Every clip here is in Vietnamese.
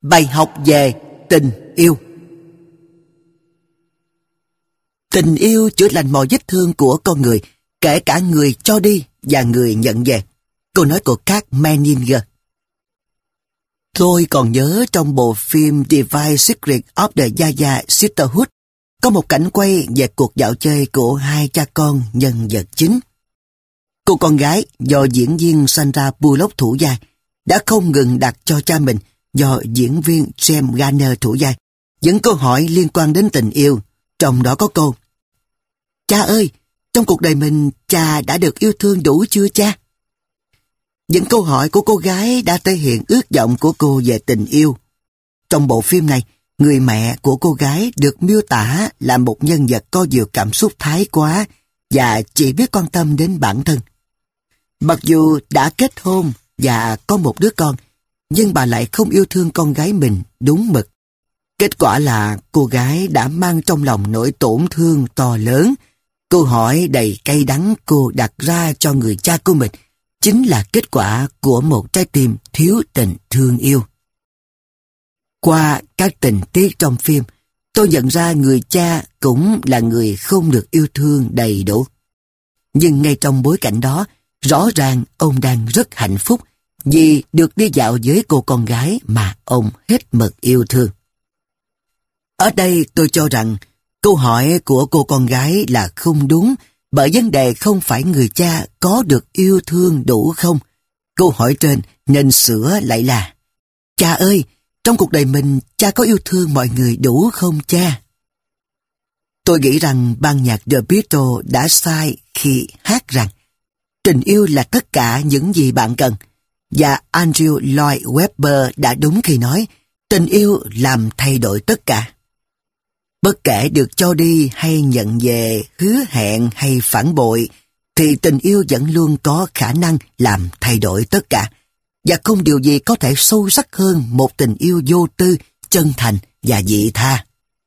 Bài học về tình yêu. Tình yêu chữa lành mọi vết thương của con người, kể cả người cho đi và người nhận về. Câu nói của Kat Menninger. Tôi còn nhớ trong bộ phim Divine Secret of the Yaya Sisterhood có một cảnh quay về cuộc dạo chơi của hai cha con nhân vật chính. Cô con gái do diễn viên Sandra Bullock thủ vai đã không ngừng đặt cho cha mình do diễn viên James Garner thủ vai những câu hỏi liên quan đến tình yêu, trong đó có câu: "Cha ơi, trong cuộc đời mình cha đã được yêu thương đủ chưa cha?" Những câu hỏi của cô gái đã thể hiện ước vọng của cô về tình yêu. Trong bộ phim này, người mẹ của cô gái được miêu tả là một nhân vật có nhiều cảm xúc thái quá và chỉ biết quan tâm đến bản thân. Mặc dù đã kết hôn và có một đứa con, nhưng bà lại không yêu thương con gái mình đúng mực. Kết quả là cô gái đã mang trong lòng nỗi tổn thương to lớn. Câu hỏi đầy cay đắng cô đặt ra cho người cha của mình chính là kết quả của một trái tim thiếu tình thương yêu. Qua các tình tiết trong phim, tôi nhận ra người cha cũng là người không được yêu thương đầy đủ. Nhưng ngay trong bối cảnh đó, rõ ràng ông đang rất hạnh phúc vì được đi dạo với cô con gái mà ông hết mực yêu thương. Ở đây tôi cho rằng câu hỏi của cô con gái là không đúng, bởi vấn đề không phải người cha có được yêu thương đủ không. Câu hỏi trên nên sửa lại là: "Cha ơi, trong cuộc đời mình cha có yêu thương mọi người đủ không cha?" Tôi nghĩ rằng ban nhạc The Beatles đã sai khi hát rằng tình yêu là tất cả những gì bạn cần, và Andrew Lloyd Webber đã đúng khi nói tình yêu làm thay đổi tất cả. Bất kể được cho đi hay nhận về, hứa hẹn hay phản bội, thì tình yêu vẫn luôn có khả năng làm thay đổi tất cả. Và không điều gì có thể sâu sắc hơn một tình yêu vô tư, chân thành và vị tha.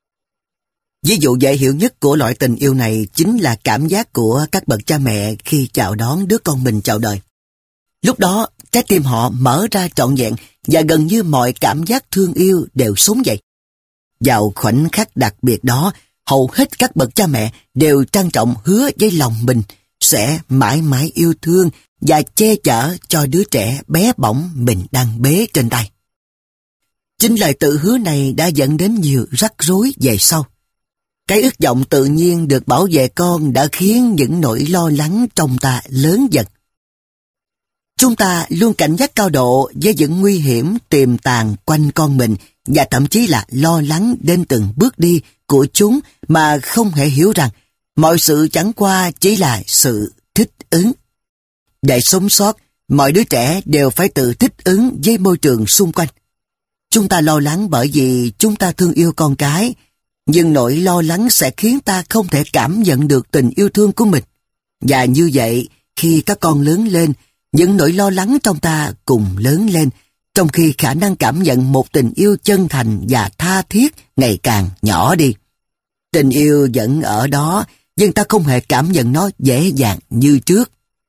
Ví dụ dễ hiểu nhất của loại tình yêu này chính là cảm giác của các bậc cha mẹ khi chào đón đứa con mình chào đời. Lúc đó, trái tim họ mở ra trọn vẹn và gần như mọi cảm giác thương yêu đều sống dậy. Vào khoảnh khắc đặc biệt đó, hầu hết các bậc cha mẹ đều trang trọng hứa với lòng mình sẽ mãi mãi yêu thương và che chở cho đứa trẻ bé bỏng mình đang bế trên tay. Chính lời tự hứa này đã dẫn đến nhiều rắc rối về sau. Cái ước vọng tự nhiên được bảo vệ con đã khiến những nỗi lo lắng trong ta lớn dần. Chúng ta luôn cảnh giác cao độ với những nguy hiểm tiềm tàng quanh con mình và thậm chí là lo lắng đến từng bước đi của chúng mà không hề hiểu rằng mọi sự chẳng qua chỉ là sự thích ứng. Để sống sót, mọi đứa trẻ đều phải tự thích ứng với môi trường xung quanh. Chúng ta lo lắng bởi vì chúng ta thương yêu con cái, nhưng nỗi lo lắng sẽ khiến ta không thể cảm nhận được tình yêu thương của mình. Và như vậy, khi các con lớn lên, những nỗi lo lắng trong ta cùng lớn lên, trong khi khả năng cảm nhận một tình yêu chân thành và tha thiết ngày càng nhỏ đi. Tình yêu vẫn ở đó, nhưng ta không hề cảm nhận nó dễ dàng như trước.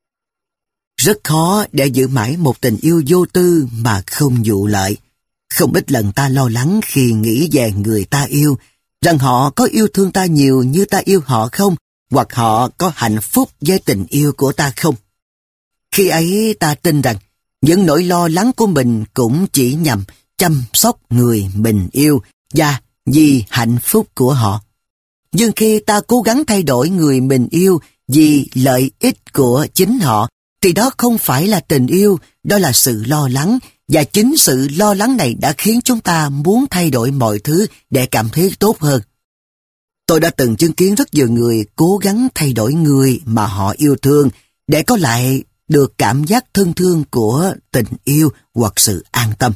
Rất khó để giữ mãi một tình yêu vô tư mà không vụ lợi. Không ít lần ta lo lắng khi nghĩ về người ta yêu, rằng họ có yêu thương ta nhiều như ta yêu họ không, hoặc họ có hạnh phúc với tình yêu của ta không. Khi ấy ta tin rằng những nỗi lo lắng của mình cũng chỉ nhằm chăm sóc người mình yêu và vì hạnh phúc của họ. Nhưng khi ta cố gắng thay đổi người mình yêu vì lợi ích của chính họ, thì đó không phải là tình yêu, đó là sự lo lắng, và chính sự lo lắng này đã khiến chúng ta muốn thay đổi mọi thứ để cảm thấy tốt hơn. Tôi đã từng chứng kiến rất nhiều người cố gắng thay đổi người mà họ yêu thương để có lại được cảm giác thân thương của tình yêu hoặc sự an tâm.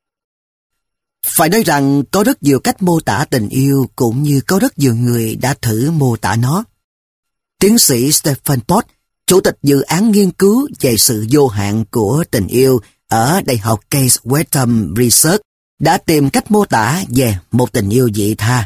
Phải nói rằng có rất nhiều cách mô tả tình yêu cũng như có rất nhiều người đã thử mô tả nó. Tiến sĩ Stephen Port, chủ tịch dự án nghiên cứu về sự vô hạn của tình yêu ở Đại học Case Western Research, đã tìm cách mô tả về một tình yêu vị tha.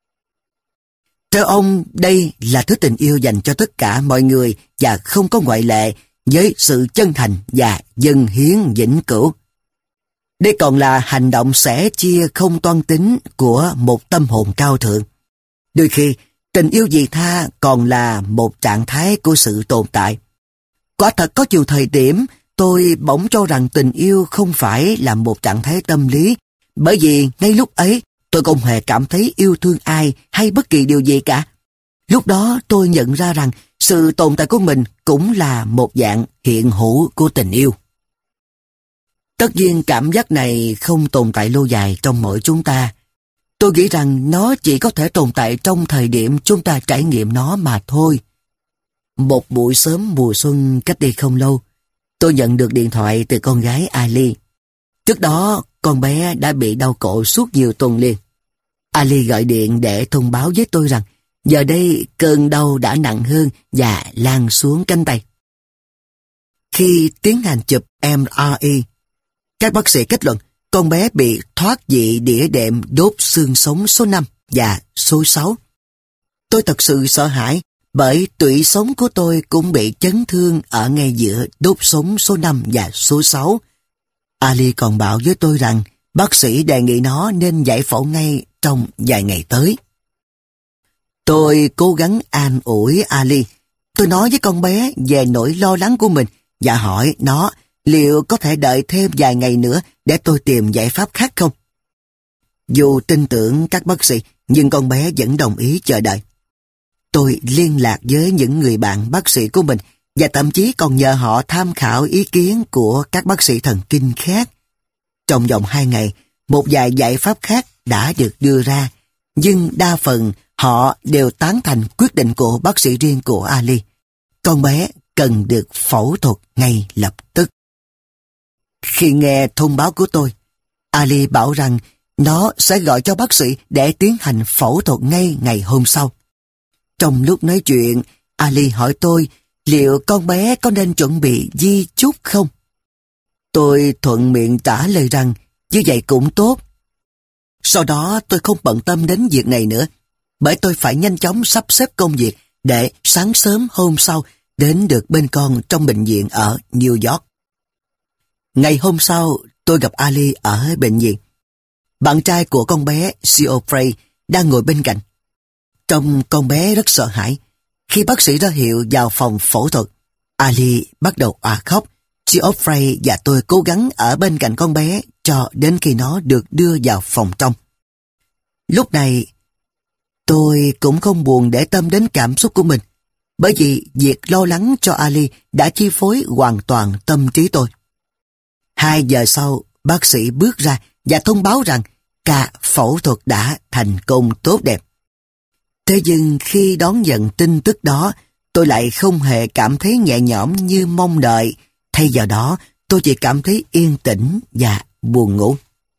Theo ông, đây là thứ tình yêu dành cho tất cả mọi người và không có ngoại lệ, với sự chân thành và dâng hiến vĩnh cửu. Đây còn là hành động sẻ chia không toan tính của một tâm hồn cao thượng. Đôi khi, tình yêu vị tha còn là một trạng thái của sự tồn tại. Quả thật có nhiều thời điểm tôi bỗng cho rằng tình yêu không phải là một trạng thái tâm lý, bởi vì ngay lúc ấy tôi không hề cảm thấy yêu thương ai hay bất kỳ điều gì cả. Lúc đó tôi nhận ra rằng sự tồn tại của mình cũng là một dạng hiện hữu của tình yêu. Tất nhiên cảm giác này không tồn tại lâu dài trong mỗi chúng ta. Tôi nghĩ rằng nó chỉ có thể tồn tại trong thời điểm chúng ta trải nghiệm nó mà thôi. Một buổi sớm mùa xuân cách đây không lâu, tôi nhận được điện thoại từ con gái Ali. Trước đó, con bé đã bị đau cổ suốt nhiều tuần liền. Ali gọi điện để thông báo với tôi rằng giờ đây cơn đau đã nặng hơn và lan xuống cánh tay. Khi tiến hành chụp MRI, các bác sĩ kết luận con bé bị thoát vị đĩa đệm đốt xương sống số 5 và số 6. Tôi thật sự sợ hãi bởi tủy sống của tôi cũng bị chấn thương ở ngay giữa đốt sống số 5 và số 6. Ali còn bảo với tôi rằng bác sĩ đề nghị nó nên giải phẫu ngay trong vài ngày tới. Tôi cố gắng an ủi Ali. Tôi nói với con bé về nỗi lo lắng của mình và hỏi nó liệu có thể đợi thêm vài ngày nữa để tôi tìm giải pháp khác không. Dù tin tưởng các bác sĩ, nhưng con bé vẫn đồng ý chờ đợi. Tôi liên lạc với những người bạn bác sĩ của mình và thậm chí còn nhờ họ tham khảo ý kiến của các bác sĩ thần kinh khác. Trong vòng 2 ngày, một vài giải pháp khác đã được đưa ra, nhưng đa phần họ đều tán thành quyết định của bác sĩ riêng của Ali. Con bé cần được phẫu thuật ngay lập tức. Khi nghe thông báo của tôi, Ali bảo rằng nó sẽ gọi cho bác sĩ để tiến hành phẫu thuật ngay ngày hôm sau. Trong lúc nói chuyện, Ali hỏi tôi liệu con bé có nên chuẩn bị di chúc không? Tôi thuận miệng trả lời rằng như vậy cũng tốt. Sau đó tôi không bận tâm đến việc này nữa, bởi tôi phải nhanh chóng sắp xếp công việc để sáng sớm hôm sau đến được bên con trong bệnh viện ở New York. Ngày hôm sau, tôi gặp Ali ở bệnh viện. Bạn trai của con bé, Geoffrey, đang ngồi bên cạnh. Trông con bé rất sợ hãi. Khi bác sĩ ra hiệu vào phòng phẫu thuật, Ali bắt đầu òa khóc. Geoffrey và tôi cố gắng ở bên cạnh con bé cho đến khi nó được đưa vào phòng trong. Lúc này, tôi cũng không buồn để tâm đến cảm xúc của mình, bởi vì việc lo lắng cho Ali đã chi phối hoàn toàn tâm trí tôi. 2 giờ sau, bác sĩ bước ra và thông báo rằng ca phẫu thuật đã thành công tốt đẹp. Thế nhưng khi đón nhận tin tức đó, tôi lại không hề cảm thấy nhẹ nhõm như mong đợi. Thay vào đó, tôi chỉ cảm thấy yên tĩnh và buồn ngủ.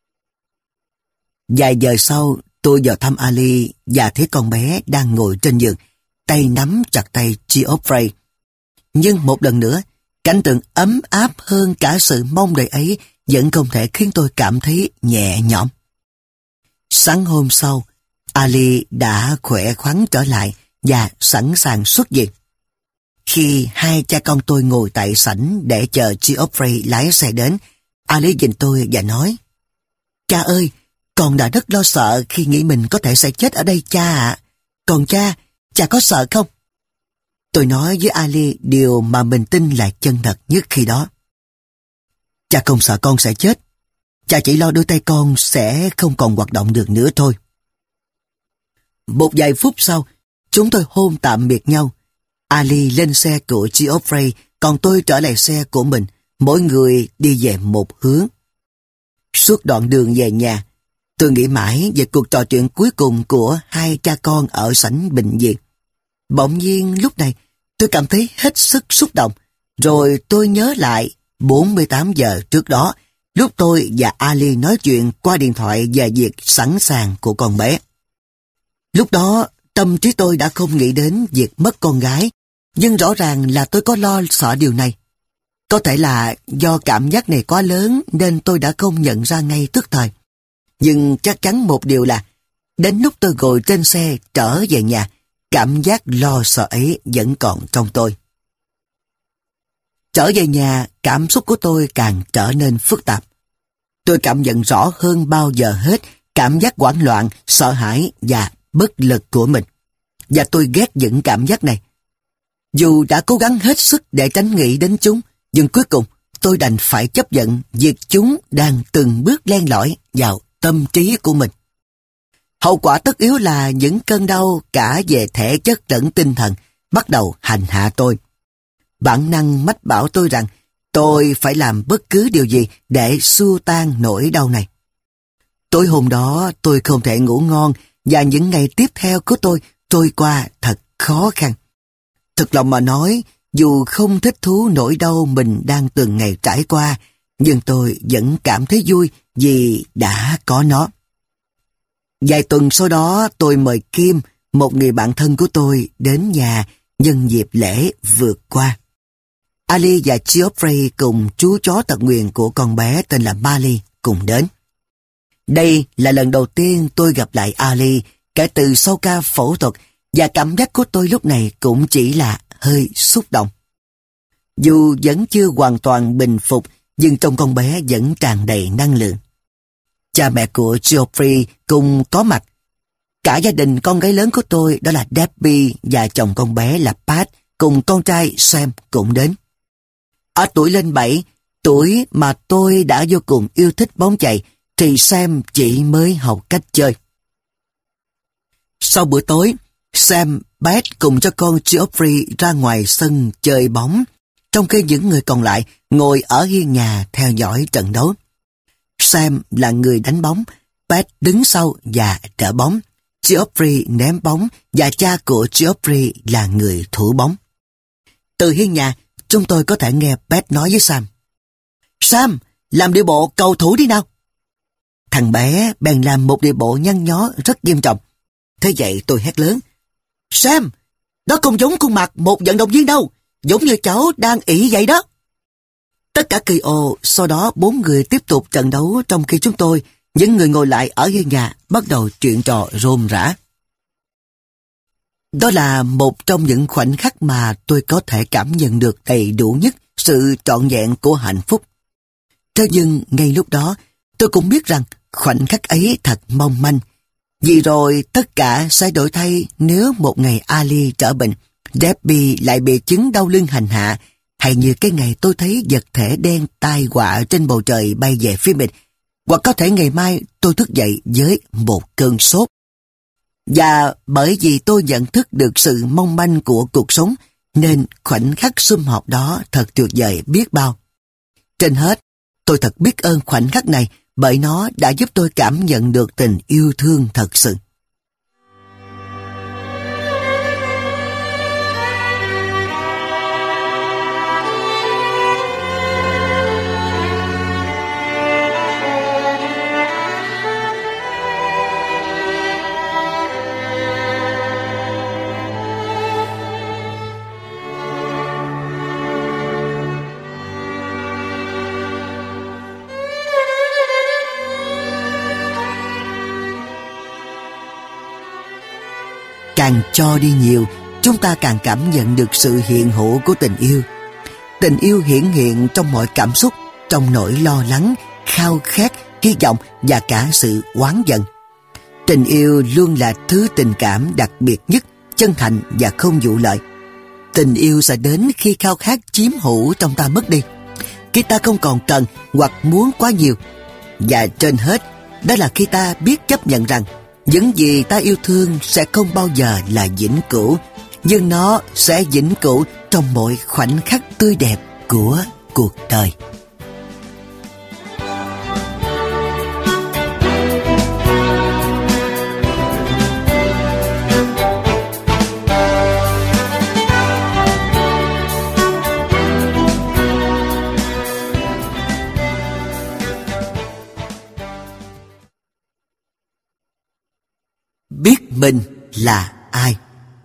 Vài giờ sau, tôi vào thăm Ali và thấy con bé đang ngồi trên giường, tay nắm chặt tay Geoffrey. Nhưng một lần nữa, cảnh tượng ấm áp hơn cả sự mong đợi ấy vẫn không thể khiến tôi cảm thấy nhẹ nhõm. Sáng hôm sau, Ali đã khỏe khoắn trở lại và sẵn sàng xuất viện. Khi 2 cha con tôi ngồi tại sảnh để chờ Geoffrey lái xe đến, Ali nhìn tôi và nói: "Cha ơi, con đã rất lo sợ khi nghĩ mình có thể sẽ chết ở đây cha ạ. Còn cha có sợ không?" Tôi nói với Ali điều mà mình tin là chân thật nhất khi đó. "Cha không sợ con sẽ chết. Cha chỉ lo đôi tay con sẽ không còn hoạt động được nữa thôi." Một vài phút sau, chúng tôi hôn tạm biệt nhau. Ali lên xe của Geoffrey, còn tôi trở lại xe của mình, mỗi người đi về một hướng. Suốt đoạn đường về nhà, tôi nghĩ mãi về cuộc trò chuyện cuối cùng của 2 cha con ở sảnh bệnh viện. Bỗng nhiên lúc này, tôi cảm thấy hết sức xúc động, rồi tôi nhớ lại 48 giờ trước đó, lúc tôi và Ali nói chuyện qua điện thoại về việc sẵn sàng của con bé. Lúc đó, tâm trí tôi đã không nghĩ đến việc mất con gái, nhưng rõ ràng là tôi có lo sợ điều này. Có thể là do cảm giác này quá lớn nên tôi đã không nhận ra ngay tức thời. Nhưng chắc chắn một điều là, đến lúc tôi ngồi trên xe trở về nhà, cảm giác lo sợ ấy vẫn còn trong tôi. Trở về nhà, cảm xúc của tôi càng trở nên phức tạp. tôi cảm nhận rõ hơn bao giờ hết cảm giác hoảng loạn, sợ hãi và bất lực của mình. Và tôi ghét những cảm giác này. Dù đã cố gắng hết sức để tránh nghĩ đến chúng, nhưng cuối cùng tôi đành phải chấp nhận việc chúng đang từng bước len lỏi vào tâm trí của mình. Hậu quả tất yếu là những cơn đau cả về thể chất lẫn tinh thần bắt đầu hành hạ tôi. Bản năng mách bảo tôi rằng tôi phải làm bất cứ điều gì để xua tan nỗi đau này. Tối hôm đó tôi không thể ngủ ngon và những ngày tiếp theo của tôi trôi qua thật khó khăn. Thực lòng mà nói, dù không thích thú nỗi đau mình đang từng ngày trải qua, nhưng tôi vẫn cảm thấy vui vì đã có nó. Vài tuần sau đó tôi mời Kim, một người bạn thân của tôi, đến nhà nhân dịp lễ vượt qua. Ali và Geoffrey cùng chú chó tật nguyền của con bé tên là Marley cùng đến. Đây là lần đầu tiên tôi gặp lại Ali kể từ sau ca phẫu thuật, và cảm giác của tôi lúc này cũng chỉ là hơi xúc động. Dù vẫn chưa hoàn toàn bình phục, nhưng trong con bé vẫn tràn đầy năng lượng. Cha mẹ của Geoffrey cùng có mặt. Cả gia đình con gái lớn của tôi, đó là Debbie và chồng con bé là Pat, cùng con trai Sam cũng đến. Ở tuổi lên 7, tuổi mà tôi đã vô cùng yêu thích bóng chày, thì Sam chỉ mới học cách chơi. Sau bữa tối, Sam, Pat cùng cho con Geoffrey ra ngoài sân chơi bóng, trong khi những người còn lại ngồi ở hiên nhà theo dõi trận đấu. Sam là người đánh bóng, Pat đứng sau và đỡ bóng, Geoffrey ném bóng và cha của Geoffrey là người thủ bóng. Từ hiên nhà, chúng tôi có thể nghe Pat nói với Sam: "Sam, làm điệu bộ cầu thủ đi nào." Thằng bé bèn làm một điệu bộ nhăn nhó rất nghiêm trọng. Thế vậy tôi hét lớn: "Sam, đó không giống khuôn mặt một vận động viên đâu, giống như cháu đang ỷ vậy đó." Tất cả cười ồ, sau đó 4 người tiếp tục trận đấu, trong khi chúng tôi, những người ngồi lại ở hiên nhà, bắt đầu chuyện trò rôm rả. Đó là một trong những khoảnh khắc mà tôi có thể cảm nhận được đầy đủ nhất sự trọn vẹn của hạnh phúc. Thế nhưng ngay lúc đó, tôi cũng biết rằng khoảnh khắc ấy thật mong manh. Vì rồi tất cả sẽ đổi thay nếu một ngày Ali trở bệnh, Debbie lại bị chứng đau lưng hành hạ, hay như cái ngày tôi thấy vật thể đen tai họa trên bầu trời bay về phía mình, hoặc có thể ngày mai tôi thức dậy với một cơn sốt. Và bởi vì tôi nhận thức được sự mong manh của cuộc sống, nên khoảnh khắc sum họp đó thật tuyệt vời biết bao. Trên hết, tôi thật biết ơn khoảnh khắc này, bởi nó đã giúp tôi cảm nhận được tình yêu thương thật sự. Càng cho đi nhiều, chúng ta càng cảm nhận được sự hiện hữu của tình yêu. Tình yêu hiển hiện trong mọi cảm xúc, trong nỗi lo lắng, khao khát, hy vọng và cả sự oán giận. Tình yêu luôn là thứ tình cảm đặc biệt nhất, chân thành và không vụ lợi. Tình yêu sẽ đến khi khao khát chiếm hữu trong ta mất đi, khi ta không còn cần hoặc muốn quá nhiều. Và trên hết, đó là khi ta biết chấp nhận rằng những gì ta yêu thương sẽ không bao giờ là vĩnh cửu, nhưng nó sẽ vĩnh cửu trong mỗi khoảnh khắc tươi đẹp của cuộc đời. Biết mình là ai.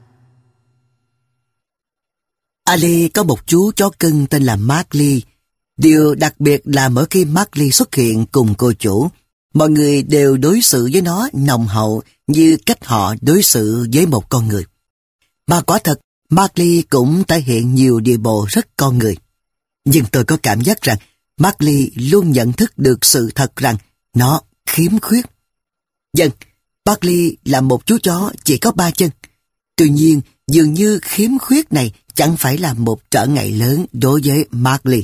Ali có một chú chó cưng tên là Marley. Điều đặc biệt là mỗi khi Marley xuất hiện cùng cô chủ, mọi người đều đối xử với nó nồng hậu như cách họ đối xử với một con người. Mà quả thật, Marley cũng thể hiện nhiều điệu bộ rất con người. Nhưng tôi có cảm giác rằng Marley luôn nhận thức được sự thật rằng nó khiếm khuyết. Vâng, Marley là một chú chó chỉ có 3 chân. Tuy nhiên, dường như khiếm khuyết này chẳng phải là một trở ngại lớn đối với Marley.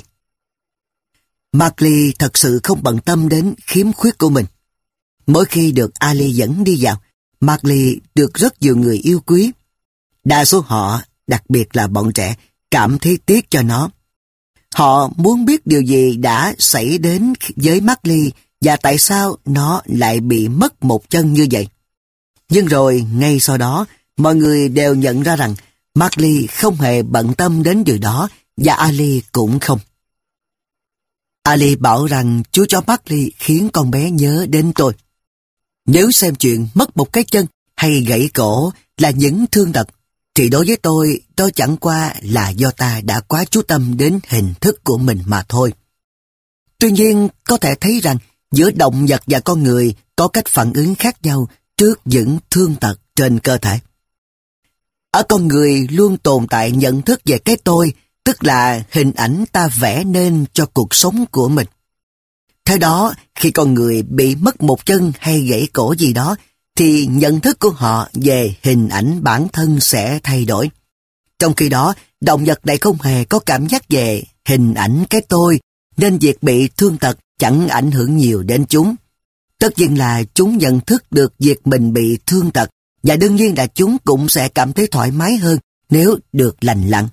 Marley thật sự không bận tâm đến khiếm khuyết của mình. Mỗi khi được Ali dẫn đi vào, Marley được rất nhiều người yêu quý. Đa số họ, đặc biệt là bọn trẻ, cảm thấy tiếc cho nó. Họ muốn biết điều gì đã xảy đến với Marley và tại sao nó lại bị mất một chân như vậy. Nhưng rồi, ngay sau đó, mọi người đều nhận ra rằng Marley không hề bận tâm đến điều đó và Ali cũng không. Ali bảo rằng chú chó Marley khiến con bé nhớ đến tôi. Nếu xem chuyện mất một cái chân hay gãy cổ là những thương tật, thì đối với tôi, đó chẳng qua là do ta đã quá chú tâm đến hình thức của mình mà thôi. Tuy nhiên, có thể thấy rằng giữa động vật và con người có cách phản ứng khác nhau trước những thương tật trên cơ thể. Ở con người luôn tồn tại nhận thức về cái tôi, tức là hình ảnh ta vẽ nên cho cuộc sống của mình. Theo đó, khi con người bị mất một chân hay gãy cổ gì đó, thì nhận thức của họ về hình ảnh bản thân sẽ thay đổi. Trong khi đó, động vật lại không hề có cảm giác về hình ảnh cái tôi, nên việc bị thương tật chẳng ảnh hưởng nhiều đến chúng. Tất nhiên là chúng nhận thức được việc mình bị thương tật, và đương nhiên là chúng cũng sẽ cảm thấy thoải mái hơn nếu được lành lặn.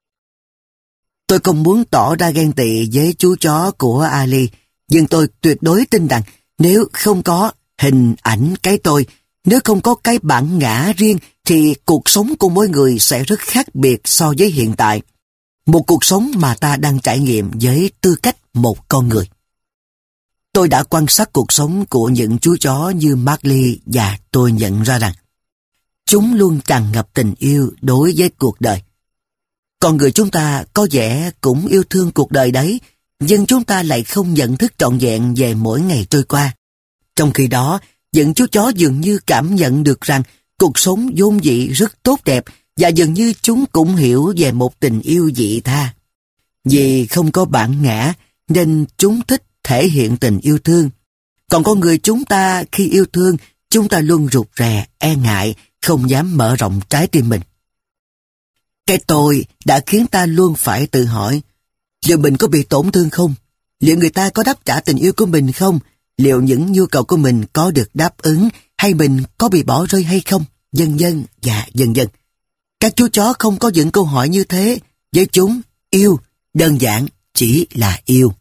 Tôi không muốn tỏ ra ghen tị với chú chó của Ali, nhưng tôi tuyệt đối tin rằng nếu không có hình ảnh cái tôi, nếu không có cái bản ngã riêng, thì cuộc sống của mỗi người sẽ rất khác biệt so với hiện tại. Một cuộc sống mà ta đang trải nghiệm với tư cách một con người. Tôi đã quan sát cuộc sống của những chú chó như Marley và tôi nhận ra rằng chúng luôn tràn ngập tình yêu đối với cuộc đời. Con người chúng ta có vẻ cũng yêu thương cuộc đời đấy, nhưng chúng ta lại không nhận thức trọn vẹn về mỗi ngày trôi qua. Trong khi đó, những chú chó dường như cảm nhận được rằng cuộc sống vốn dĩ rất tốt đẹp và dường như chúng cũng hiểu về một tình yêu dị tha. Vì không có bản ngã nên chúng thích thể hiện tình yêu thương. Còn con người chúng ta khi yêu thương, chúng ta luôn rụt rè, e ngại, không dám mở rộng trái tim mình. Cái tôi đã khiến ta luôn phải tự hỏi, liệu mình có bị tổn thương không? Liệu người ta có đáp trả tình yêu của mình không? Liệu những nhu cầu của mình có được đáp ứng hay mình có bị bỏ rơi hay không? Vân vân và vân vân. Các chú chó không có những câu hỏi như thế. Với chúng, yêu, đơn giản, chỉ là yêu.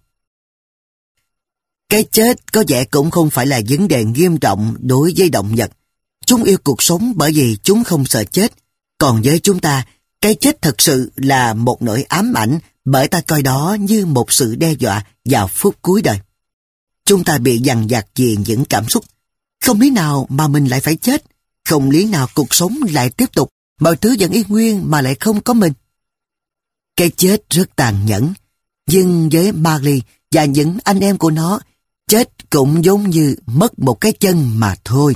Cái chết có vẻ cũng không phải là vấn đề nghiêm trọng đối với động vật. Chúng yêu cuộc sống bởi vì chúng không sợ chết. Còn với chúng ta, cái chết thật sự là một nỗi ám ảnh bởi ta coi đó như một sự đe dọa vào phút cuối đời. Chúng ta bị dằn vặt vì những cảm xúc. Không lý nào mà mình lại phải chết. Không lý nào cuộc sống lại tiếp tục, mọi thứ vẫn y nguyên mà lại không có mình. Cái chết rất tàn nhẫn. Nhưng với Marley và những anh em của nó, chết cũng giống như mất một cái chân mà thôi.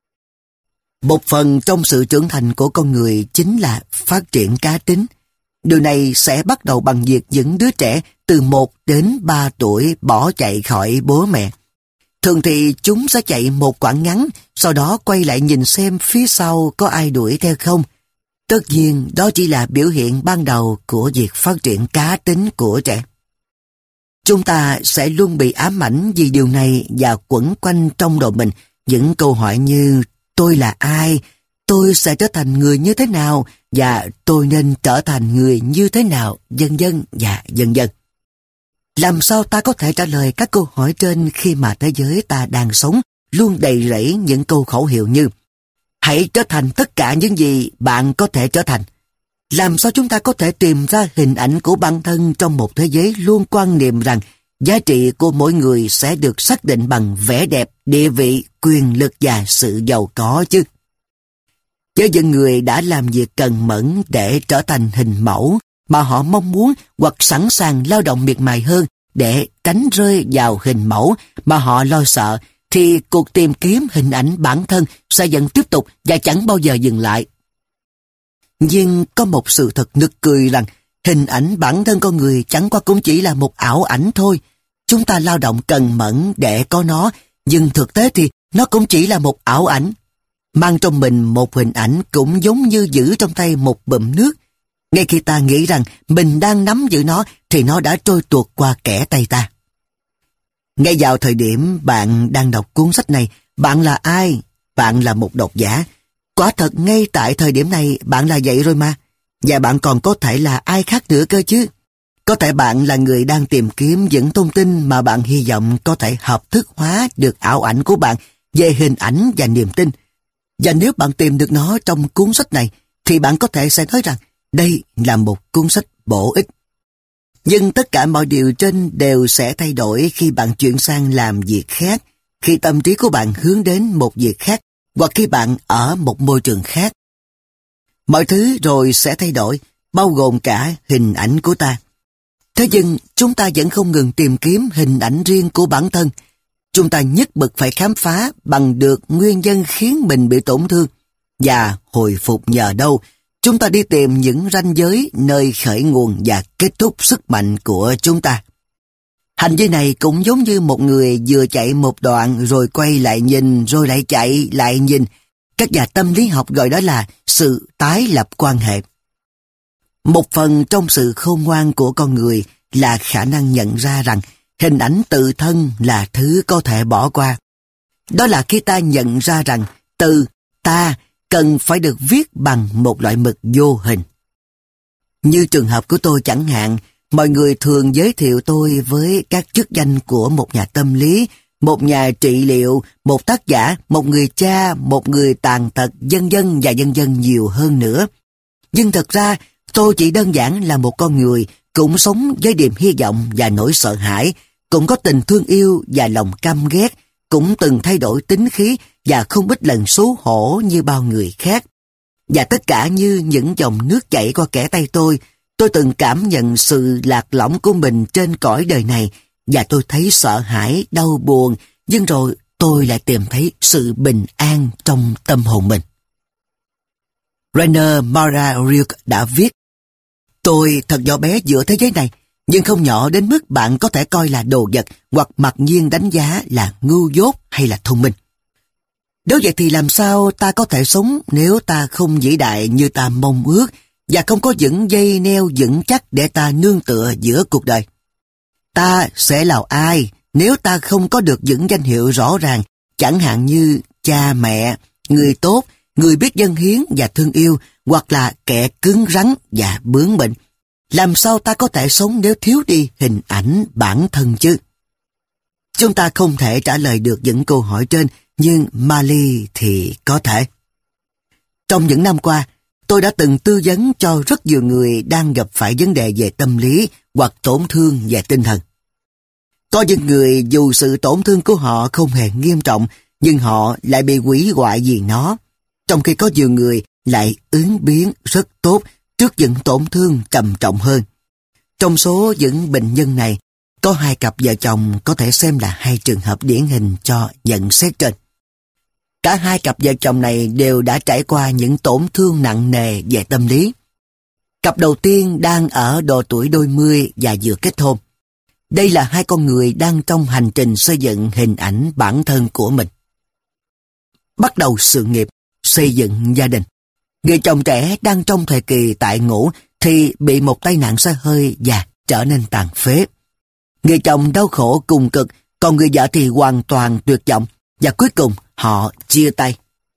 Một phần trong sự trưởng thành của con người chính là phát triển cá tính. Điều này sẽ bắt đầu bằng việc những đứa trẻ từ 1 đến 3 tuổi bỏ chạy khỏi bố mẹ. Thường thì chúng sẽ chạy một quãng ngắn, sau đó quay lại nhìn xem phía sau có ai đuổi theo không. Tất nhiên, đó chỉ là biểu hiện ban đầu của việc phát triển cá tính của trẻ. Chúng ta sẽ luôn bị ám ảnh vì điều này và quẩn quanh trong đầu mình những câu hỏi như tôi là ai, tôi sẽ trở thành người như thế nào và tôi nên trở thành người như thế nào, vân vân và vân vân. Làm sao ta có thể trả lời các câu hỏi trên khi mà thế giới ta đang sống luôn đầy rẫy những câu khẩu hiệu như hãy trở thành tất cả những gì bạn có thể trở thành. Làm sao chúng ta có thể tìm ra hình ảnh của bản thân trong một thế giới luôn quan niệm rằng giá trị của mỗi người sẽ được xác định bằng vẻ đẹp, địa vị, quyền lực và sự giàu có chứ? Với những người đã làm việc cần mẫn để trở thành hình mẫu mà họ mong muốn hoặc sẵn sàng lao động miệt mài hơn để tránh rơi vào hình mẫu mà họ lo sợ, thì cuộc tìm kiếm hình ảnh bản thân sẽ vẫn tiếp tục và chẳng bao giờ dừng lại. Nhưng có một sự thật nực cười rằng hình ảnh bản thân con người chẳng qua cũng chỉ là một ảo ảnh thôi. chúng ta lao động cần mẫn để có nó, nhưng thực tế thì nó cũng chỉ là một ảo ảnh. Mang trong mình một hình ảnh cũng giống như giữ trong tay một bụm nước. Ngay khi ta nghĩ rằng mình đang nắm giữ nó thì nó đã trôi tuột qua kẽ tay ta. Ngay vào thời điểm bạn đang đọc cuốn sách này, bạn là ai? Bạn là một độc giả. Quả thật ngay tại thời điểm này bạn là vậy rồi mà. Và bạn còn có thể là ai khác nữa cơ chứ. Có thể bạn là người đang tìm kiếm những thông tin mà bạn hy vọng có thể hợp thức hóa được ảo ảnh của bạn về hình ảnh và niềm tin. Và nếu bạn tìm được nó trong cuốn sách này, thì bạn có thể sẽ nói rằng đây là một cuốn sách bổ ích. Nhưng tất cả mọi điều trên đều sẽ thay đổi khi bạn chuyển sang làm việc khác, khi tâm trí của bạn hướng đến một việc khác, hoặc khi bạn ở một môi trường khác. Mọi thứ rồi sẽ thay đổi, bao gồm cả hình ảnh của ta. Thế nhưng chúng ta vẫn không ngừng tìm kiếm hình ảnh riêng của bản thân. Chúng ta nhất bực phải khám phá bằng được nguyên nhân khiến mình bị tổn thương. Và hồi phục nhờ đâu, chúng ta đi tìm những ranh giới nơi khởi nguồn và kết thúc sức mạnh của chúng ta. Hành vi này cũng giống như một người vừa chạy một đoạn rồi quay lại nhìn, rồi lại chạy, lại nhìn. Các nhà tâm lý học gọi đó là sự tái lập quan hệ. Một phần trong sự khôn ngoan của con người là khả năng nhận ra rằng hình ảnh tự thân là thứ có thể bỏ qua. Đó là khi ta nhận ra rằng từ ta cần phải được viết bằng một loại mực vô hình. Như trường hợp của tôi chẳng hạn, mọi người thường giới thiệu tôi với các chức danh của một nhà tâm lý, một nhà trị liệu, một tác giả, một người cha, một người tàn tật, vân vân và vân vân nhiều hơn nữa. Nhưng thật ra, tôi chỉ đơn giản là một con người, cũng sống với niềm hy vọng và nỗi sợ hãi, cũng có tình thương yêu và lòng căm ghét, cũng từng thay đổi tính khí và không ít lần xấu hổ như bao người khác. Và tất cả như những dòng nước chảy qua kẽ tay tôi từng cảm nhận sự lạc lõng của mình trên cõi đời này, và tôi thấy sợ hãi, đau buồn, nhưng rồi tôi lại tìm thấy sự bình an trong tâm hồn mình. Rainer Maria Rilke đã viết: tôi thật nhỏ bé giữa thế giới này, nhưng không nhỏ đến mức bạn có thể coi là đồ vật hoặc mặc nhiên đánh giá là ngu dốt hay là thông minh. Nếu vậy thì làm sao ta có thể sống nếu ta không vĩ đại như ta mong ước và không có những dây neo vững chắc để ta nương tựa giữa cuộc đời? Ta sẽ là ai nếu ta không có được những danh hiệu rõ ràng, chẳng hạn như cha mẹ, người tốt, người biết dâng hiến và thương yêu, hoặc là kẻ cứng rắn và bướng bỉnh? Làm sao ta có thể sống nếu thiếu đi hình ảnh bản thân chứ? Chúng ta không thể trả lời được những câu hỏi trên, nhưng Mali thì có thể. Trong những năm qua, tôi đã từng tư vấn cho rất nhiều người đang gặp phải vấn đề về tâm lý hoặc tổn thương về tinh thần. Có những người dù sự tổn thương của họ không hề nghiêm trọng, nhưng họ lại bị hủy hoại vì nó, trong khi có nhiều người lại ứng biến rất tốt trước những tổn thương trầm trọng hơn. Trong số những bệnh nhân này, có 2 cặp vợ chồng có thể xem là 2 trường hợp điển hình cho nhận xét trên. Cả 2 cặp vợ chồng này đều đã trải qua những tổn thương nặng nề về tâm lý. Cặp đầu tiên đang ở độ tuổi đôi mươi và vừa kết hôn. Đây là 2 con người đang trong hành trình xây dựng hình ảnh bản thân của mình. Bắt đầu sự nghiệp, xây dựng gia đình. Người chồng trẻ đang trong thời kỳ tại ngũ thì bị một tai nạn xe hơi và trở nên tàn phế. Người chồng đau khổ cùng cực, còn người vợ thì hoàn toàn tuyệt vọng, và cuối cùng họ chia tay.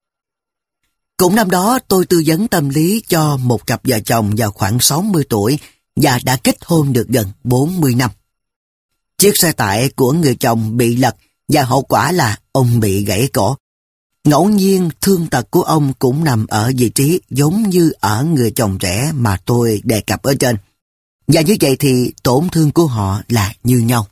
Cũng năm đó tôi tư vấn tâm lý cho một cặp vợ chồng vào khoảng 60 tuổi và đã kết hôn được gần 40 năm. Chiếc xe tải của người chồng bị lật và hậu quả là ông bị gãy cổ. Ngẫu nhiên thương tật của ông cũng nằm ở vị trí giống như ở người chồng trẻ mà tôi đề cập ở trên. Và như vậy thì tổn thương của họ là như nhau.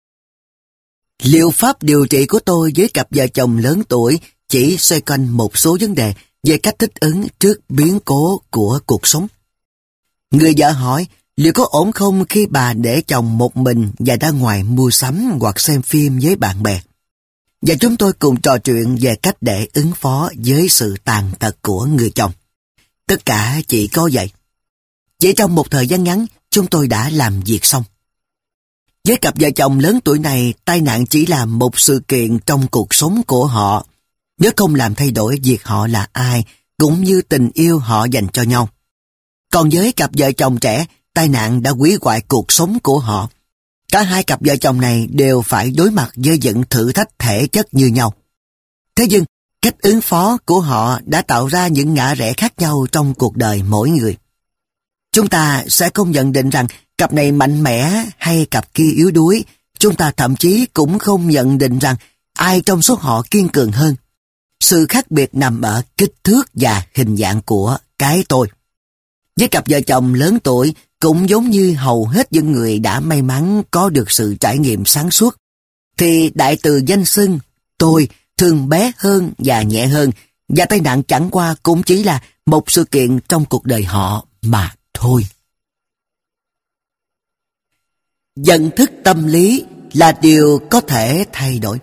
Liệu pháp điều trị của tôi với cặp vợ chồng lớn tuổi chỉ xoay quanh một số vấn đề về cách thích ứng trước biến cố của cuộc sống. Người vợ hỏi liệu có ổn không khi bà để chồng một mình và ra ngoài mua sắm hoặc xem phim với bạn bè. Và chúng tôi cùng trò chuyện về cách để ứng phó với sự tàn tật của người chồng. Tất cả chỉ có vậy. Chỉ trong một thời gian ngắn, chúng tôi đã làm việc xong. Với cặp vợ chồng lớn tuổi này, tai nạn chỉ là một sự kiện trong cuộc sống của họ, nếu không làm thay đổi việc họ là ai, cũng như tình yêu họ dành cho nhau. Còn với cặp vợ chồng trẻ, tai nạn đã hủy hoại cuộc sống của họ. Cả hai cặp vợ chồng này đều phải đối mặt với những thử thách thể chất như nhau. Thế nhưng, cách ứng phó của họ đã tạo ra những ngã rẽ khác nhau trong cuộc đời mỗi người. Chúng ta sẽ không nhận định rằng cặp này mạnh mẽ hay cặp kia yếu đuối. Chúng ta thậm chí cũng không nhận định rằng ai trong số họ kiên cường hơn. Sự khác biệt nằm ở kích thước và hình dạng của cái tôi. Với cặp vợ chồng lớn tuổi, cũng giống như hầu hết những người đã may mắn có được sự trải nghiệm sáng suốt, thì đại từ danh xưng tôi thường bé hơn và nhẹ hơn, và tai nạn chẳng qua cũng chỉ là một sự kiện trong cuộc đời họ mà thôi. Nhận thức tâm lý là điều có thể thay đổi.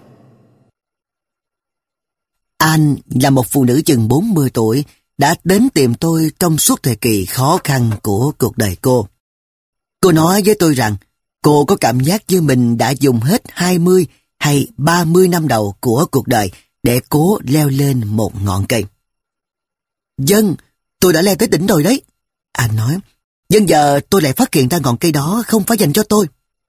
Anne là một phụ nữ chừng 40 tuổi, đã đến tìm tôi trong suốt thời kỳ khó khăn của cuộc đời cô. Cô nói với tôi rằng cô có cảm giác như mình đã dùng hết 20 hay 30 năm đầu của cuộc đời để cố leo lên một ngọn cây. Vâng, tôi đã leo tới đỉnh rồi đấy. Anh nói, nhưng giờ tôi lại phát hiện ra ngọn cây đó không phải dành cho tôi.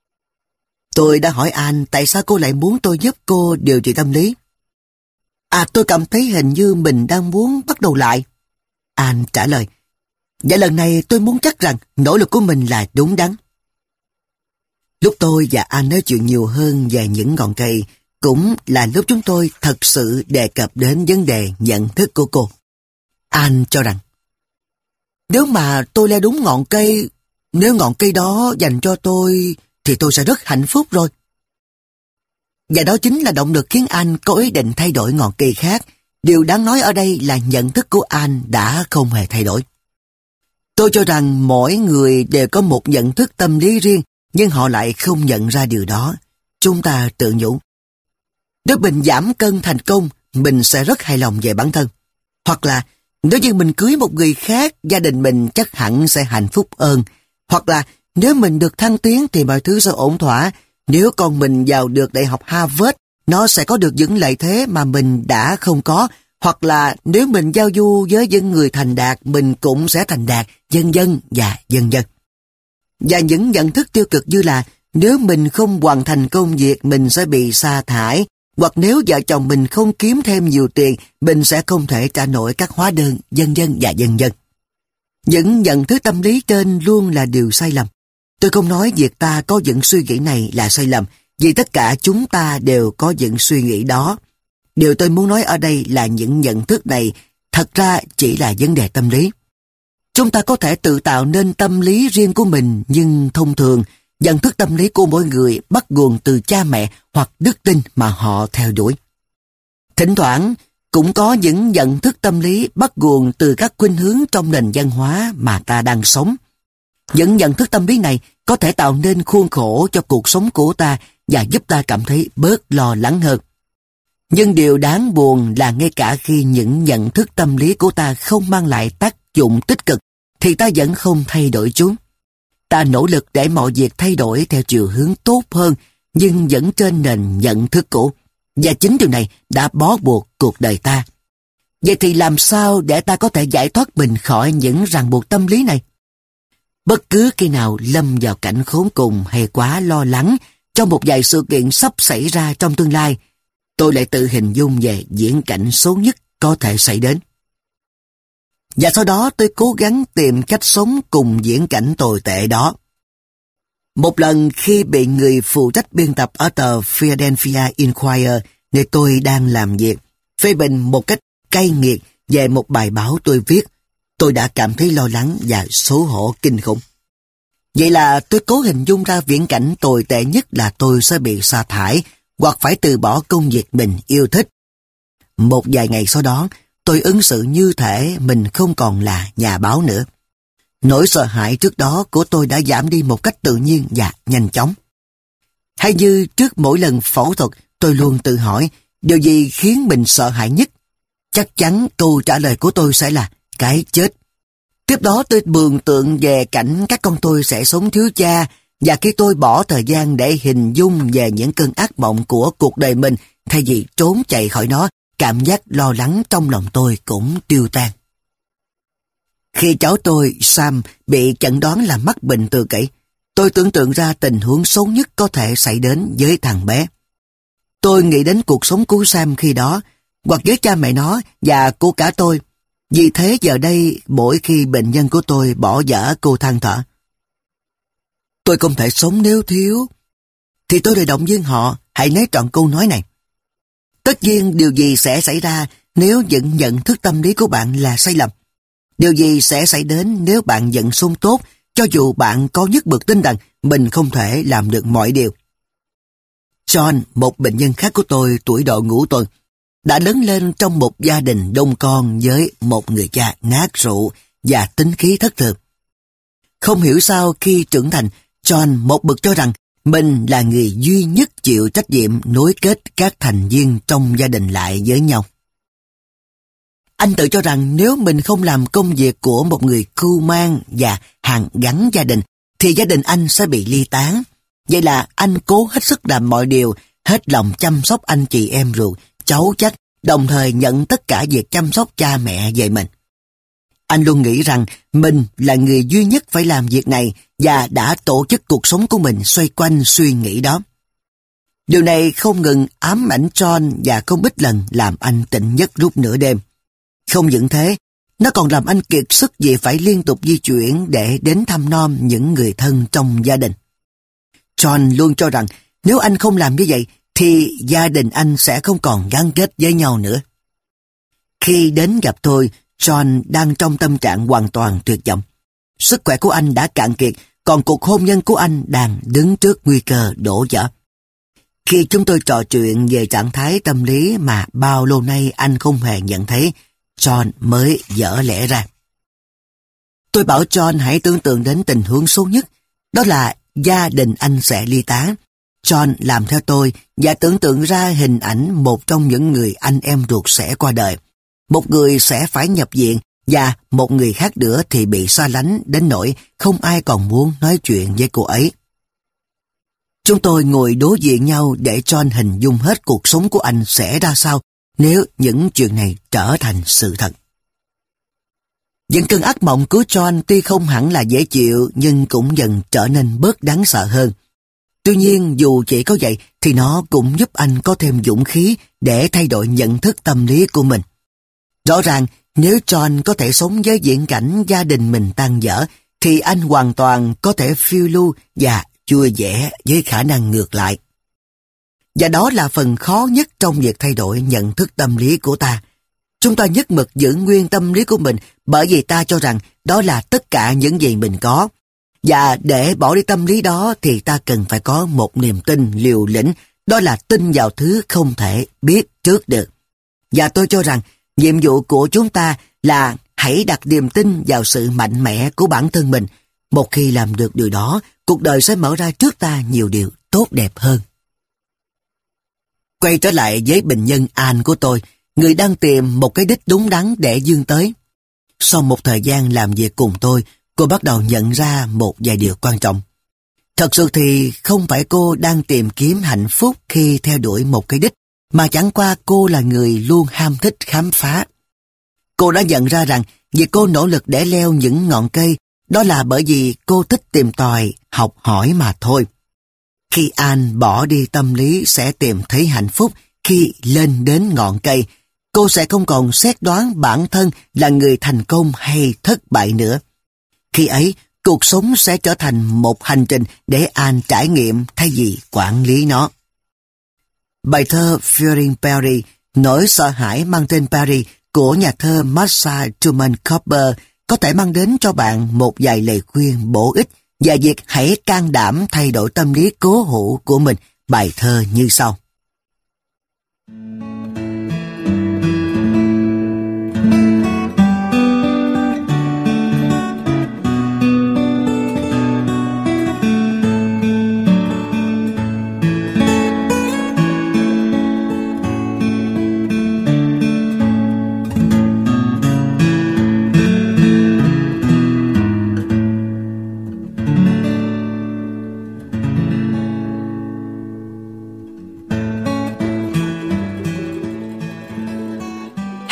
Tôi đã hỏi anh tại sao cô lại muốn tôi giúp cô điều trị tâm lý. Tôi cảm thấy hình như mình đang muốn bắt đầu lại. Anh trả lời, và lần này tôi muốn chắc rằng nỗ lực của mình là đúng đắn. Lúc tôi và anh nói chuyện nhiều hơn về những ngọn cây, cũng là lúc chúng tôi thật sự đề cập đến vấn đề nhận thức của cô. Anh cho rằng, nếu mà tôi leo đúng ngọn cây, nếu ngọn cây đó dành cho tôi, thì tôi sẽ rất hạnh phúc rồi. Và đó chính là động lực khiến anh có ý định thay đổi ngọn cây khác. Điều đáng nói ở đây là nhận thức của anh đã không hề thay đổi. Tôi cho rằng mỗi người đều có một nhận thức tâm lý riêng, nhưng họ lại không nhận ra điều đó. Chúng ta tự nhủ, nếu mình giảm cân thành công, mình sẽ rất hài lòng về bản thân. Hoặc là, nếu như mình cưới một người khác, gia đình mình chắc hẳn sẽ hạnh phúc hơn. Hoặc là, nếu mình được thăng tiến thì mọi thứ sẽ ổn thỏa. Nếu con mình vào được Đại học Harvard, nó sẽ có được những lợi thế mà mình đã không có. Hoặc là nếu mình giao du với những người thành đạt, mình cũng sẽ thành đạt, vân vân và vân vân. Và những nhận thức tiêu cực như là nếu mình không hoàn thành công việc, mình sẽ bị sa thải. Hoặc nếu vợ chồng mình không kiếm thêm nhiều tiền, mình sẽ không thể trả nổi các hóa đơn, vân vân và vân vân. Những nhận thức tâm lý trên luôn là điều sai lầm. Tôi không nói việc ta có những suy nghĩ này là sai lầm, vì tất cả chúng ta đều có những suy nghĩ đó. Điều tôi muốn nói ở đây là những nhận thức này thật ra chỉ là vấn đề tâm lý. Chúng ta có thể tự tạo nên tâm lý riêng của mình, nhưng thông thường, nhận thức tâm lý của mỗi người bắt nguồn từ cha mẹ hoặc đức tin mà họ theo đuổi. Thỉnh thoảng, cũng có những nhận thức tâm lý bắt nguồn từ các khuynh hướng trong nền văn hóa mà ta đang sống. Những nhận thức tâm lý này có thể tạo nên khuôn khổ cho cuộc sống của ta và giúp ta cảm thấy bớt lo lắng hơn. Nhưng điều đáng buồn là ngay cả khi những nhận thức tâm lý của ta không mang lại tác dụng tích cực, thì ta vẫn không thay đổi chúng. Ta nỗ lực để mọi việc thay đổi theo chiều hướng tốt hơn, nhưng vẫn trên nền nhận thức cũ. Và chính điều này đã bó buộc cuộc đời ta. Vậy thì làm sao để ta có thể giải thoát mình khỏi những ràng buộc tâm lý này? Bất cứ khi nào lâm vào cảnh khốn cùng hay quá lo lắng trong một vài sự kiện sắp xảy ra trong tương lai, tôi lại tự hình dung về viễn cảnh xấu nhất có thể xảy đến. Và sau đó tôi cố gắng tìm cách sống cùng viễn cảnh tồi tệ đó. Một lần khi bị người phụ trách biên tập ở tờ Philadelphia Inquirer, nơi tôi đang làm việc, phê bình một cách cay nghiệt về một bài báo tôi viết, tôi đã cảm thấy lo lắng và xấu hổ kinh khủng. Vậy là tôi cố hình dung ra viễn cảnh tồi tệ nhất là tôi sẽ bị sa thải hoặc phải từ bỏ công việc mình yêu thích. Một vài ngày sau đó, tôi ứng xử như thể mình không còn là nhà báo nữa. Nỗi sợ hãi trước đó của tôi đã giảm đi một cách tự nhiên và nhanh chóng. Hay như trước mỗi lần phẫu thuật, tôi luôn tự hỏi điều gì khiến mình sợ hãi nhất. Chắc chắn câu trả lời của tôi sẽ là cái chết. Tiếp đó tôi mường tượng về cảnh các con tôi sẽ sống thiếu cha, Và khi tôi bỏ thời gian để hình dung về những cơn ác mộng của cuộc đời mình, thay vì trốn chạy khỏi nó, cảm giác lo lắng trong lòng tôi cũng tiêu tan. Khi cháu tôi, Sam, bị chẩn đoán là mắc bệnh tự kỷ, tôi tưởng tượng ra tình huống xấu nhất có thể xảy đến với thằng bé. Tôi nghĩ đến cuộc sống của Sam khi đó, hoặc với cha mẹ nó và của cả tôi. Vì thế giờ đây, mỗi khi bệnh nhân của tôi bỏ dở, cô than thở: "Tôi không thể sống nếu thiếu." Thì tôi lại động viên họ, hãy lấy trọn câu nói này: tất nhiên điều gì sẽ xảy ra nếu những nhận thức tâm lý của bạn là sai lầm? Điều gì sẽ xảy đến nếu bạn nhận xung tốt, cho dù bạn có nhất mực tin rằng mình không thể làm được mọi điều? John, một bệnh nhân khác của tôi tuổi độ ngũ tuần, đã lớn lên trong một gia đình đông con với một người cha ngát rượu và tính khí thất thường. Không hiểu sao khi trưởng thành, John một mực cho rằng mình là người duy nhất chịu trách nhiệm nối kết các thành viên trong gia đình lại với nhau. Anh tự cho rằng nếu mình không làm công việc của một người cưu mang và hàn gắn gia đình, thì gia đình anh sẽ bị ly tán. Vậy là anh cố hết sức làm mọi điều, hết lòng chăm sóc anh chị em ruột, cháu chắt, đồng thời nhận tất cả việc chăm sóc cha mẹ về mình. Anh luôn nghĩ rằng mình là người duy nhất phải làm việc này và đã tổ chức cuộc sống của mình xoay quanh suy nghĩ đó. Điều này không ngừng ám ảnh John và không ít lần làm anh tỉnh giấc lúc nửa đêm. Không những thế, nó còn làm anh kiệt sức vì phải liên tục di chuyển để đến thăm nom những người thân trong gia đình. John luôn cho rằng nếu anh không làm như vậy thì gia đình anh sẽ không còn gắn kết với nhau nữa. Khi đến gặp tôi, John đang trong tâm trạng hoàn toàn tuyệt vọng. Sức khỏe của anh đã cạn kiệt, còn cuộc hôn nhân của anh đang đứng trước nguy cơ đổ vỡ. Khi chúng tôi trò chuyện về trạng thái tâm lý mà bao lâu nay anh không hề nhận thấy, John mới vỡ lẽ ra. Tôi bảo John hãy tưởng tượng đến tình huống xấu nhất, đó là gia đình anh sẽ ly tán. John làm theo tôi và tưởng tượng ra hình ảnh một trong những người anh em ruột sẽ qua đời. Một người sẽ phải nhập viện và một người khác nữa thì bị xa lánh đến nỗi không ai còn muốn nói chuyện với cô ấy. Chúng tôi ngồi đối diện nhau để John hình dung hết cuộc sống của anh sẽ ra sao nếu những chuyện này trở thành sự thật. Những cơn ác mộng của John tuy không hẳn là dễ chịu nhưng cũng dần trở nên bớt đáng sợ hơn. Tuy nhiên dù chỉ có vậy thì nó cũng giúp anh có thêm dũng khí để thay đổi nhận thức tâm lý của mình. Rõ ràng nếu John có thể sống với viễn cảnh gia đình mình tan vỡ thì anh hoàn toàn có thể phiêu lưu và vui vẻ với khả năng ngược lại. Và đó là phần khó nhất trong việc thay đổi nhận thức tâm lý của ta. Chúng ta nhất mực giữ nguyên tâm lý của mình bởi vì ta cho rằng đó là tất cả những gì mình có. Và để bỏ đi tâm lý đó thì ta cần phải có một niềm tin liều lĩnh, đó là tin vào thứ không thể biết trước được. Và tôi cho rằng nhiệm vụ của chúng ta là hãy đặt niềm tin vào sự mạnh mẽ của bản thân mình. Một khi làm được điều đó, cuộc đời sẽ mở ra trước ta nhiều điều tốt đẹp hơn. Quay trở lại với bệnh nhân Anne của tôi, người đang tìm một cái đích đúng đắn để vươn tới. Sau một thời gian làm việc cùng tôi, cô bắt đầu nhận ra một vài điều quan trọng. Thật sự thì không phải cô đang tìm kiếm hạnh phúc khi theo đuổi một cái đích, mà chẳng qua cô là người luôn ham thích khám phá. Cô đã nhận ra rằng việc cô nỗ lực để leo những ngọn cây, đó là bởi vì cô thích tìm tòi, học hỏi mà thôi. Khi Anne bỏ đi tâm lý sẽ tìm thấy hạnh phúc khi lên đến ngọn cây, cô sẽ không còn xét đoán bản thân là người thành công hay thất bại nữa. Khi ấy, cuộc sống sẽ trở thành một hành trình để Anne trải nghiệm thay vì quản lý nó. Bài thơ Fearing Perry, nỗi sợ hãi mang tên Perry của nhà thơ Martha Truman Cooper có thể mang đến cho bạn một vài lời khuyên bổ ích về việc hãy can đảm thay đổi tâm lý cố hữu của mình. Bài thơ như sau.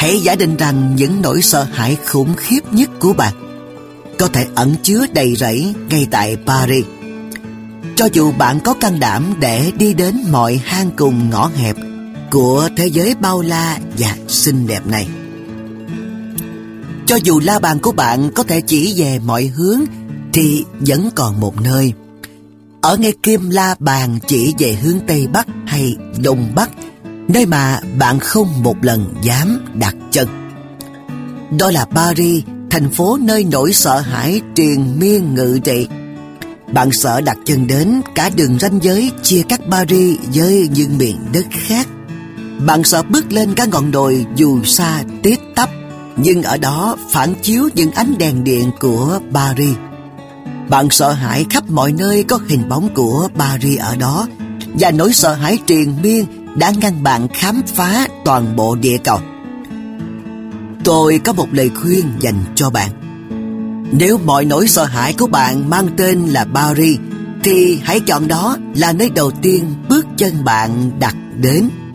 hãy giả định rằng những nỗi sợ hãi khủng khiếp nhất của bạn có thể ẩn chứa đầy rẫy ngay tại Paris. Cho dù bạn có can đảm để đi đến mọi hang cùng ngõ hẹp của thế giới bao la và xinh đẹp này. Cho dù la bàn của bạn có thể chỉ về mọi hướng, thì vẫn còn một nơi. Ở ngay kim la bàn chỉ về hướng Tây Bắc hay Đông Bắc, nơi mà bạn không một lần dám đặt chân. Đó là Paris, thành phố nơi nỗi sợ hãi triền miên ngự trị. Bạn sợ đặt chân đến cả đường ranh giới chia cắt Paris với những miền đất khác. Bạn sợ bước lên cả ngọn đồi dù xa tít tắp, nhưng ở đó phản chiếu những ánh đèn điện của Paris. Bạn sợ hãi khắp mọi nơi có hình bóng của Paris ở đó, và nỗi sợ hãi triền miên đã ngăn bạn khám phá toàn bộ địa cầu. Tôi có một lời khuyên dành cho bạn. Nếu mọi nỗi sợ hãi của bạn mang tên là Paris, thì hãy chọn đó là nơi đầu tiên bước chân bạn đặt đến.